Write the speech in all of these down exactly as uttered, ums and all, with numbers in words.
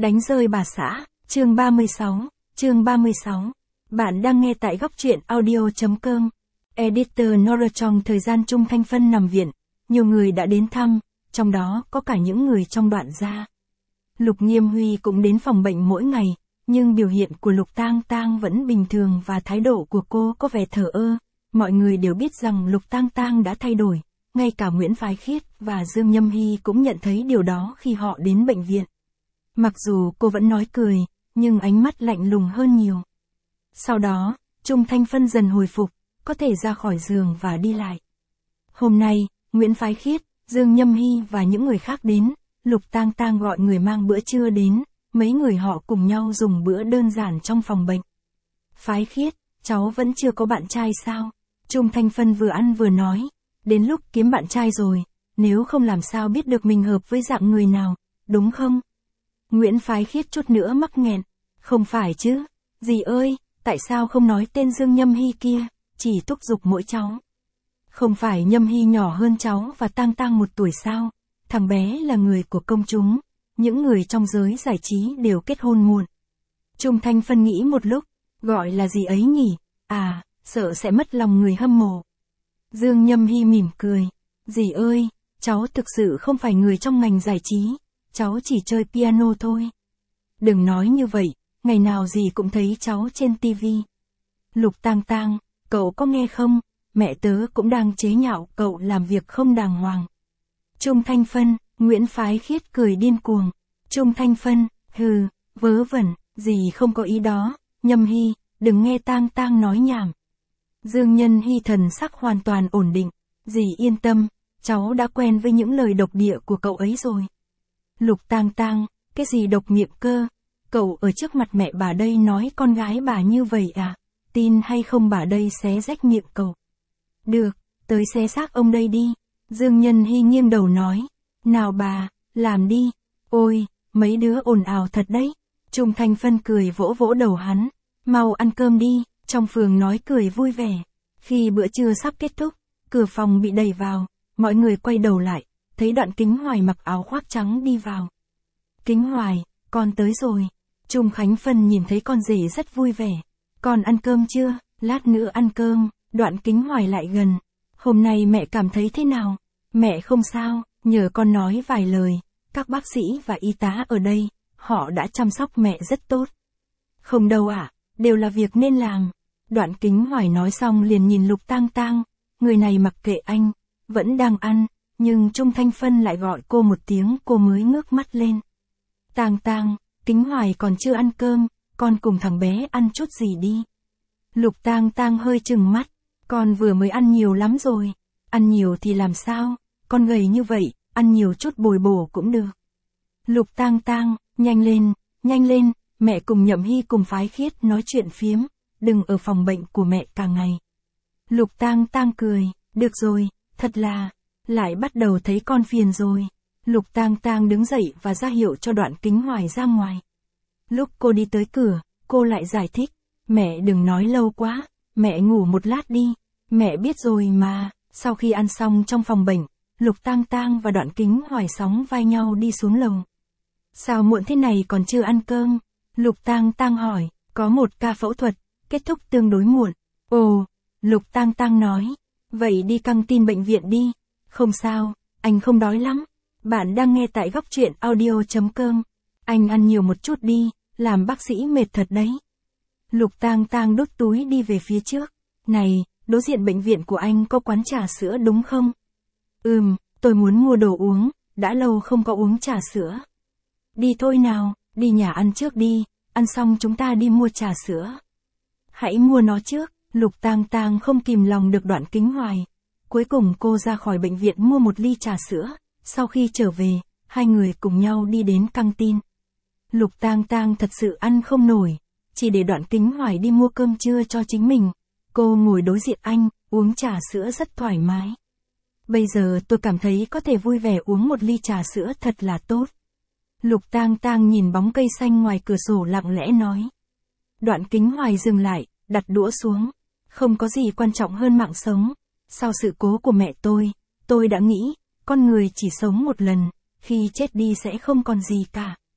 Đánh rơi bà xã, chương ba mươi sáu, chương ba mươi sáu. Bạn đang nghe tại góc truyện audio.com. Editor Nora. Trong thời gian Trung Thanh Phân nằm viện, nhiều người đã đến thăm, trong đó có cả những người trong đoạn gia. Lục Nghiêm Huy cũng đến phòng bệnh mỗi ngày, nhưng biểu hiện của Lục Tang Tang vẫn bình thường và thái độ của cô có vẻ thờ ơ. Mọi người đều biết rằng Lục Tang Tang đã thay đổi, ngay cả Nguyễn Phái Khiết và Dương Nhâm Hy cũng nhận thấy điều đó khi họ đến bệnh viện. Mặc dù cô vẫn nói cười, nhưng ánh mắt lạnh lùng hơn nhiều. Sau đó, Trung Thanh Phân dần hồi phục, có thể ra khỏi giường và đi lại. Hôm nay, Nguyễn Phái Khiết, Dương Nhâm Hy và những người khác đến, Lục Tang Tang gọi người mang bữa trưa đến, mấy người họ cùng nhau dùng bữa đơn giản trong phòng bệnh. Phái Khiết, cháu vẫn chưa có bạn trai sao? Trung Thanh Phân vừa ăn vừa nói, đến lúc kiếm bạn trai rồi, nếu không làm sao biết được mình hợp với dạng người nào, đúng không? Nguyễn Phái Khiết chút nữa mắc nghẹn, không phải chứ, dì ơi, tại sao không nói tên Dương Nhâm Hy kia, chỉ thúc giục mỗi cháu. Không phải Nhâm Hy nhỏ hơn cháu và Tang Tang một tuổi sao, thằng bé là người của công chúng, những người trong giới giải trí đều kết hôn muộn. Trung Thanh Phân nghĩ một lúc, gọi là gì ấy nhỉ, à, sợ sẽ mất lòng người hâm mộ. Dương Nhâm Hy mỉm cười, dì ơi, cháu thực sự không phải người trong ngành giải trí, cháu chỉ chơi piano thôi. Đừng nói như vậy, ngày nào dì cũng thấy cháu trên tivi. Lục Tang Tang, cậu có nghe không, mẹ tớ cũng đang chế nhạo cậu làm việc không đàng hoàng. Trung Thanh Phân, Nguyễn Phái Khiết cười điên cuồng. Trung Thanh Phân, hừ, vớ vẩn, dì không có ý đó, Nhâm Hy, đừng nghe Tang Tang nói nhảm. Dương Nhân Hy thần sắc hoàn toàn ổn định, dì yên tâm, cháu đã quen với những lời độc địa của cậu ấy rồi. Lục Tang Tang, cái gì độc miệng cơ, cậu ở trước mặt mẹ bà đây nói con gái bà như vậy à, tin hay không bà đây xé rách miệng cậu. Được, tới xé xác ông đây đi, Dương Nhân Hy nghiêng đầu nói, nào bà, làm đi, ôi, mấy đứa ồn ào thật đấy. Trung Thanh Phân cười vỗ vỗ đầu hắn, mau ăn cơm đi, trong phường nói cười vui vẻ. Khi bữa trưa sắp kết thúc, cửa phòng bị đẩy vào, mọi người quay đầu lại, thấy Đoạn Kính Hoài mặc áo khoác trắng đi vào. Kính Hoài, con tới rồi. Trung Khánh Phân nhìn thấy con rể rất vui vẻ. Con ăn cơm chưa? Lát nữa ăn cơm. Đoạn Kính Hoài lại gần. Hôm nay mẹ cảm thấy thế nào? Mẹ không sao, nhờ con nói vài lời. Các bác sĩ và y tá ở đây, họ đã chăm sóc mẹ rất tốt. Không đâu ạ, đều là việc nên làm. Đoạn Kính Hoài nói xong liền nhìn Lục Tang Tang. Người này mặc kệ anh, vẫn đang ăn, nhưng Trung Thanh Phân lại gọi cô một tiếng cô mới ngước mắt lên. Tang Tang, Kính Hoài còn chưa ăn cơm, con cùng thằng bé ăn chút gì đi. Lục Tang Tang hơi trừng mắt, con vừa mới ăn nhiều lắm rồi, ăn nhiều thì làm sao, con gầy như vậy, ăn nhiều chút bồi bổ cũng được. Lục Tang Tang, nhanh lên, nhanh lên, mẹ cùng Nhậm Hy cùng Phái Khiết nói chuyện phiếm, đừng ở phòng bệnh của mẹ cả ngày. Lục Tang Tang cười, được rồi, thật là, lại bắt đầu thấy con phiền rồi. Lục Tang Tang đứng dậy và ra hiệu cho Đoạn Kính Hoài ra ngoài. Lúc cô đi tới cửa, cô lại giải thích, mẹ đừng nói lâu quá, mẹ ngủ một lát đi, mẹ biết rồi mà. Sau khi ăn xong trong phòng bệnh, Lục Tang Tang và Đoạn Kính Hoài sóng vai nhau đi xuống lầu. Sao muộn thế này còn chưa ăn cơm? Lục Tang Tang hỏi, có một ca phẫu thuật, kết thúc tương đối muộn. Ồ, Lục Tang Tang nói, vậy đi căng tin bệnh viện đi. Không sao, anh không đói lắm. Bạn đang nghe tại góc truyện audio.com. Anh ăn nhiều một chút đi, làm bác sĩ mệt thật đấy. Lục Tang Tang đút túi đi về phía trước. Này, đối diện bệnh viện của anh có quán trà sữa đúng không? Ừm, tôi muốn mua đồ uống, đã lâu không có uống trà sữa. Đi thôi nào, đi nhà ăn trước đi, ăn xong chúng ta đi mua trà sữa. Hãy mua nó trước. Lục Tang Tang không kìm lòng được Đoạn Kính Hoài. Cuối cùng cô ra khỏi bệnh viện mua một ly trà sữa. Sau khi trở về, hai người cùng nhau đi đến căng tin. Lục Tang Tang thật sự ăn không nổi, chỉ để Đoạn Kính Hoài đi mua cơm trưa cho chính mình. Cô ngồi đối diện anh, uống trà sữa rất thoải mái. Bây giờ tôi cảm thấy có thể vui vẻ uống một ly trà sữa thật là tốt. Lục Tang Tang nhìn bóng cây xanh ngoài cửa sổ lặng lẽ nói. Đoạn Kính Hoài dừng lại, đặt đũa xuống. Không có gì quan trọng hơn mạng sống. Sau sự cố của mẹ tôi, tôi đã nghĩ, con người chỉ sống một lần, khi chết đi sẽ không còn gì cả.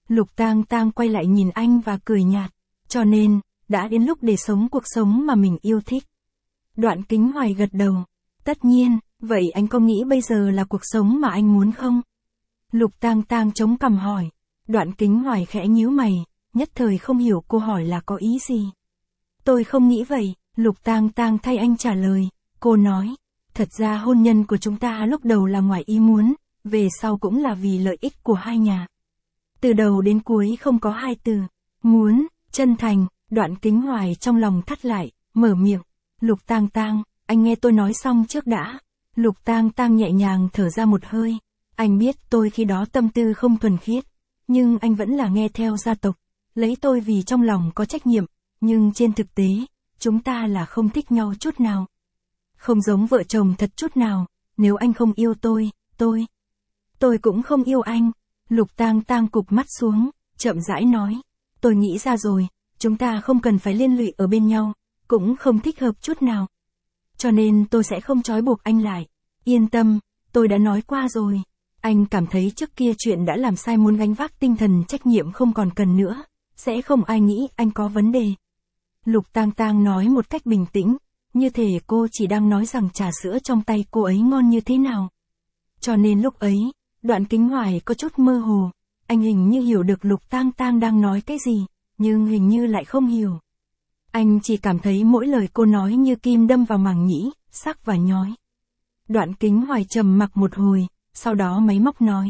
Lục Tang Tang quay lại nhìn anh và cười nhạt. Cho nên, đã đến lúc để sống cuộc sống mà mình yêu thích. Đoạn Kính Hoài gật đầu. Tất nhiên, vậy anh có nghĩ bây giờ là cuộc sống mà anh muốn không? Lục Tang Tang chống cằm hỏi. Đoạn Kính Hoài khẽ nhíu mày, nhất thời không hiểu cô hỏi là có ý gì. Tôi không nghĩ vậy, Lục Tang Tang thay anh trả lời. Cô nói, thật ra hôn nhân của chúng ta lúc đầu là ngoài ý muốn, về sau cũng là vì lợi ích của hai nhà. Từ đầu đến cuối không có hai từ, muốn, chân thành. Đoạn Kính Hoài trong lòng thắt lại, mở miệng. Lục Tang Tang, anh nghe tôi nói xong trước đã. Lục Tang Tang nhẹ nhàng thở ra một hơi. Anh biết tôi khi đó tâm tư không thuần khiết, nhưng anh vẫn là nghe theo gia tộc, lấy tôi vì trong lòng có trách nhiệm, nhưng trên thực tế, chúng ta là không thích nhau chút nào. Không giống vợ chồng thật chút nào, nếu anh không yêu tôi, tôi, tôi cũng không yêu anh. Lục Tang Tang cụp mắt xuống, chậm rãi nói. Tôi nghĩ ra rồi, chúng ta không cần phải liên lụy ở bên nhau, cũng không thích hợp chút nào. Cho nên tôi sẽ không trói buộc anh lại. Yên tâm, tôi đã nói qua rồi. Anh cảm thấy trước kia chuyện đã làm sai muốn gánh vác tinh thần trách nhiệm không còn cần nữa, sẽ không ai nghĩ anh có vấn đề. Lục Tang Tang nói một cách bình tĩnh, như thể cô chỉ đang nói rằng trà sữa trong tay cô ấy ngon như thế nào. Cho nên lúc ấy, Đoạn Kính Hoài có chút mơ hồ, anh hình như hiểu được Lục Tang Tang đang nói cái gì, nhưng hình như lại không hiểu. Anh chỉ cảm thấy mỗi lời cô nói như kim đâm vào màng nhĩ, sắc và nhói. Đoạn Kính Hoài trầm mặc một hồi, sau đó máy móc nói.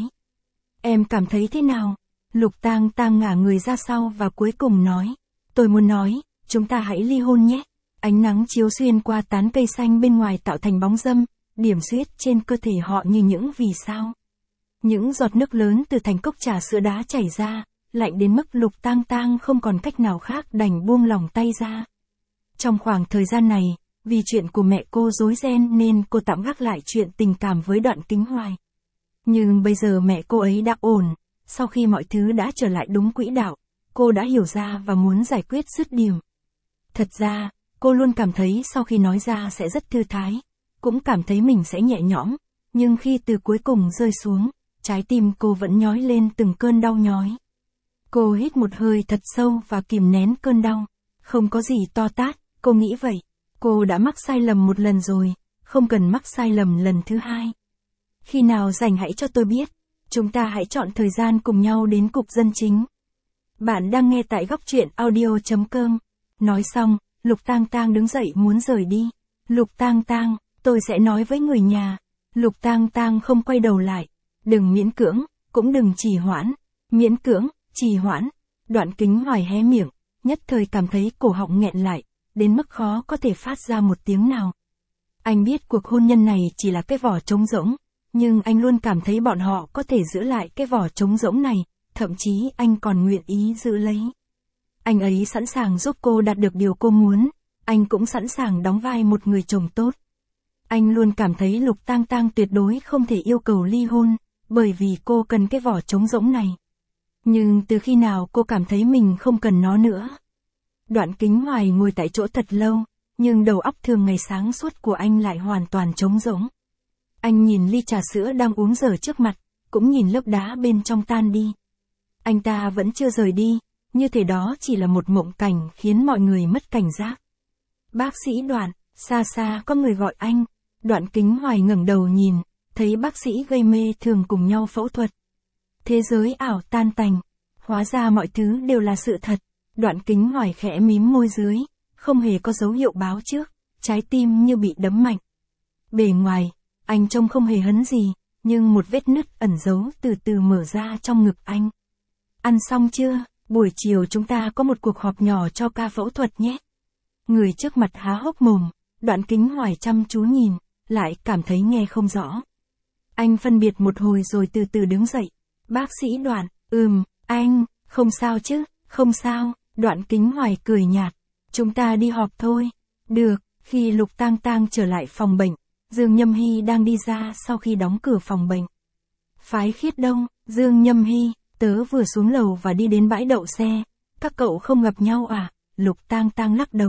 Em cảm thấy thế nào? Lục Tang Tang ngả người ra sau và cuối cùng nói. Tôi muốn nói, chúng ta hãy ly hôn nhé. Ánh nắng chiếu xuyên qua tán cây xanh bên ngoài tạo thành bóng râm, điểm xuyết trên cơ thể họ như những vì sao. Những giọt nước lớn từ thành cốc trà sữa đá chảy ra, lạnh đến mức Lục Tang Tang không còn cách nào khác đành buông lòng tay ra. Trong khoảng thời gian này, vì chuyện của mẹ cô rối ren nên cô tạm gác lại chuyện tình cảm với Đoạn Kính Hoài. Nhưng bây giờ mẹ cô ấy đã ổn, sau khi mọi thứ đã trở lại đúng quỹ đạo, cô đã hiểu ra và muốn giải quyết dứt điểm. Thật ra, cô luôn cảm thấy sau khi nói ra sẽ rất thư thái, cũng cảm thấy mình sẽ nhẹ nhõm, nhưng khi từ cuối cùng rơi xuống, trái tim cô vẫn nhói lên từng cơn đau nhói. Cô hít một hơi thật sâu và kìm nén cơn đau. Không có gì to tát, cô nghĩ vậy. Cô đã mắc sai lầm một lần rồi, không cần mắc sai lầm lần thứ hai. Khi nào rảnh hãy cho tôi biết. Chúng ta hãy chọn thời gian cùng nhau đến cục dân chính. Bạn đang nghe tại góc truyện audio chấm com. Nói xong, Lục Tang Tang đứng dậy muốn rời đi. Lục Tang Tang, tôi sẽ nói với người nhà. Lục Tang Tang không quay đầu lại. Đừng miễn cưỡng, cũng đừng trì hoãn. Miễn cưỡng, trì hoãn. Đoạn Kính Hoài hé miệng, nhất thời cảm thấy cổ họng nghẹn lại, đến mức khó có thể phát ra một tiếng nào. Anh biết cuộc hôn nhân này chỉ là cái vỏ trống rỗng, nhưng anh luôn cảm thấy bọn họ có thể giữ lại cái vỏ trống rỗng này, thậm chí anh còn nguyện ý giữ lấy. Anh ấy sẵn sàng giúp cô đạt được điều cô muốn, anh cũng sẵn sàng đóng vai một người chồng tốt. Anh luôn cảm thấy Lục Tang Tang tuyệt đối không thể yêu cầu ly hôn, bởi vì cô cần cái vỏ trống rỗng này. Nhưng từ khi nào cô cảm thấy mình không cần nó nữa? Đoạn Kính Hoài ngồi tại chỗ thật lâu, nhưng đầu óc thường ngày sáng suốt của anh lại hoàn toàn trống rỗng. Anh nhìn ly trà sữa đang uống dở trước mặt, cũng nhìn lớp đá bên trong tan đi. Anh ta vẫn chưa rời đi, như thể đó chỉ là một mộng cảnh khiến mọi người mất cảnh giác. Bác sĩ Đoạn, xa xa có người gọi anh. Đoạn Kính Hoài ngẩng đầu nhìn, thấy bác sĩ gây mê thường cùng nhau phẫu thuật. Thế giới ảo tan tành, hóa ra mọi thứ đều là sự thật. Đoạn Kính Hoài khẽ mím môi dưới, không hề có dấu hiệu báo trước, trái tim như bị đấm mạnh. Bề ngoài, anh trông không hề hấn gì, nhưng một vết nứt ẩn giấu từ từ mở ra trong ngực anh. Ăn xong chưa? Buổi chiều chúng ta có một cuộc họp nhỏ cho ca phẫu thuật nhé. Người trước mặt há hốc mồm, Đoạn Kính Hoài chăm chú nhìn, lại cảm thấy nghe không rõ. Anh phân biệt một hồi rồi từ từ đứng dậy. Bác sĩ Đoạn, ừm, anh, không sao chứ, không sao. Đoạn Kính Hoài cười nhạt. Chúng ta đi họp thôi. Được. Khi Lục Tang Tang trở lại phòng bệnh, Dương Nhâm Hy đang đi ra sau khi đóng cửa phòng bệnh. Phái Khiết Đông, Dương Nhâm Hy, tớ vừa xuống lầu và đi đến bãi đậu xe. Các cậu không gặp nhau à? Lục Tang Tang lắc đầu.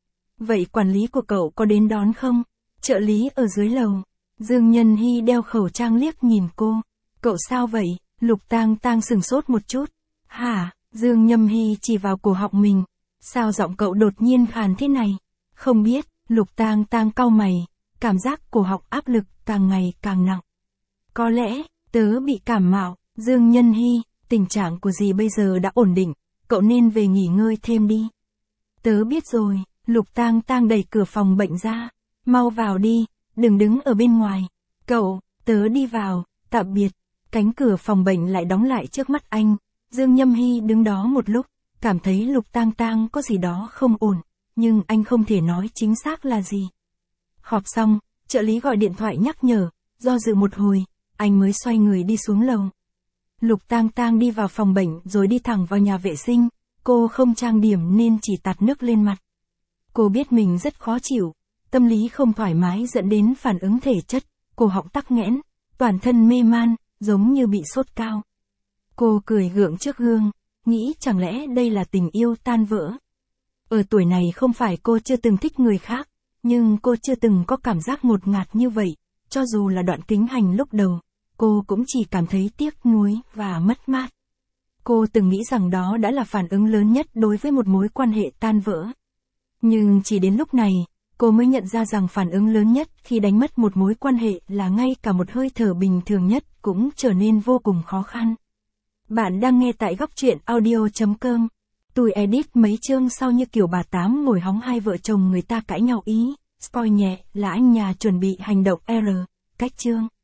Vậy quản lý của cậu có đến đón không? Trợ lý ở dưới lầu. Dương Nhân Hy đeo khẩu trang liếc nhìn cô. Cậu sao vậy? Lục Tang Tang sừng sốt một chút. Hả? Dương Nhâm Hy chỉ vào cổ họng mình. Sao giọng cậu đột nhiên khàn thế này? Không biết, Lục Tang Tang cau mày, cảm giác cổ họng áp lực càng ngày càng nặng. Có lẽ, tớ bị cảm mạo. Dương Nhân Hy, tình trạng của dì bây giờ đã ổn định, cậu nên về nghỉ ngơi thêm đi. Tớ biết rồi, Lục Tang Tang đẩy cửa phòng bệnh ra. Mau vào đi, đừng đứng ở bên ngoài. Cậu, tớ đi vào, tạm biệt. Cánh cửa phòng bệnh lại đóng lại trước mắt anh. Dương Nhâm Hy đứng đó một lúc, cảm thấy Lục Tang Tang có gì đó không ổn, nhưng anh không thể nói chính xác là gì. Họp xong, trợ lý gọi điện thoại nhắc nhở, do dự một hồi, anh mới xoay người đi xuống lầu. Lục Tang Tang đi vào phòng bệnh rồi đi thẳng vào nhà vệ sinh, cô không trang điểm nên chỉ tạt nước lên mặt. Cô biết mình rất khó chịu, tâm lý không thoải mái dẫn đến phản ứng thể chất, cổ họng tắc nghẽn, toàn thân mê man, giống như bị sốt cao. Cô cười gượng trước gương, nghĩ chẳng lẽ đây là tình yêu tan vỡ. Ở tuổi này không phải cô chưa từng thích người khác, nhưng cô chưa từng có cảm giác ngột ngạt như vậy, cho dù là đoạn kính hành lúc đầu, cô cũng chỉ cảm thấy tiếc nuối và mất mát. Cô từng nghĩ rằng đó đã là phản ứng lớn nhất đối với một mối quan hệ tan vỡ. Nhưng chỉ đến lúc này, cô mới nhận ra rằng phản ứng lớn nhất khi đánh mất một mối quan hệ là ngay cả một hơi thở bình thường nhất cũng trở nên vô cùng khó khăn. Bạn đang nghe tại góc truyện audio chấm com. Tôi edit mấy chương sau như kiểu bà Tám ngồi hóng hai vợ chồng người ta cãi nhau ý. Spoil nhẹ là anh nhà chuẩn bị hành động R. Cách chương.